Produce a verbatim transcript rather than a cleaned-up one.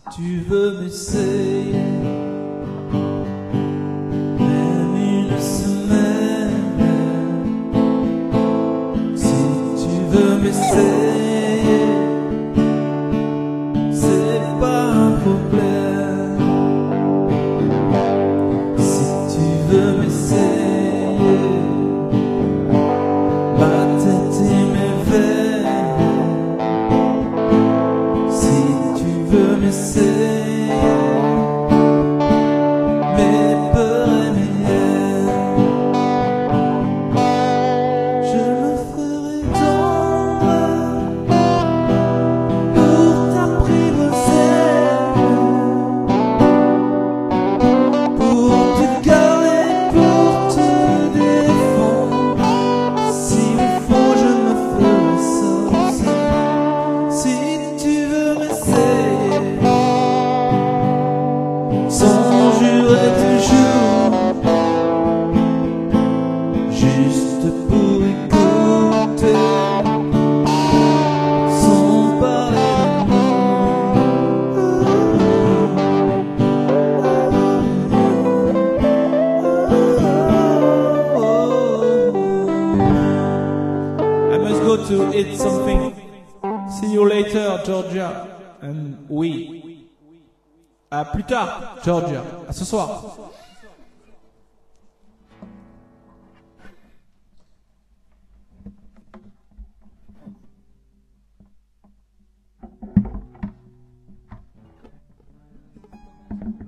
tu veux m'essayer, même une semaine, si tu veux m'essayer, c'est pas un problème. Si tu veux m'essayer, ma tête et mes veines, si tu veux m'essayer, mes peurs et mes haines, je me ferai tendre pour t'apprivoiser, pour te garder, pour te défendre. S'il faut, je me ferai sorcier. Si tu veux m'essayer, sans jurer toujours, juste pour écouter, sans parler I must go to eat something. See you later, Georgia. And we. À plus tard, Georgia. À ce soir.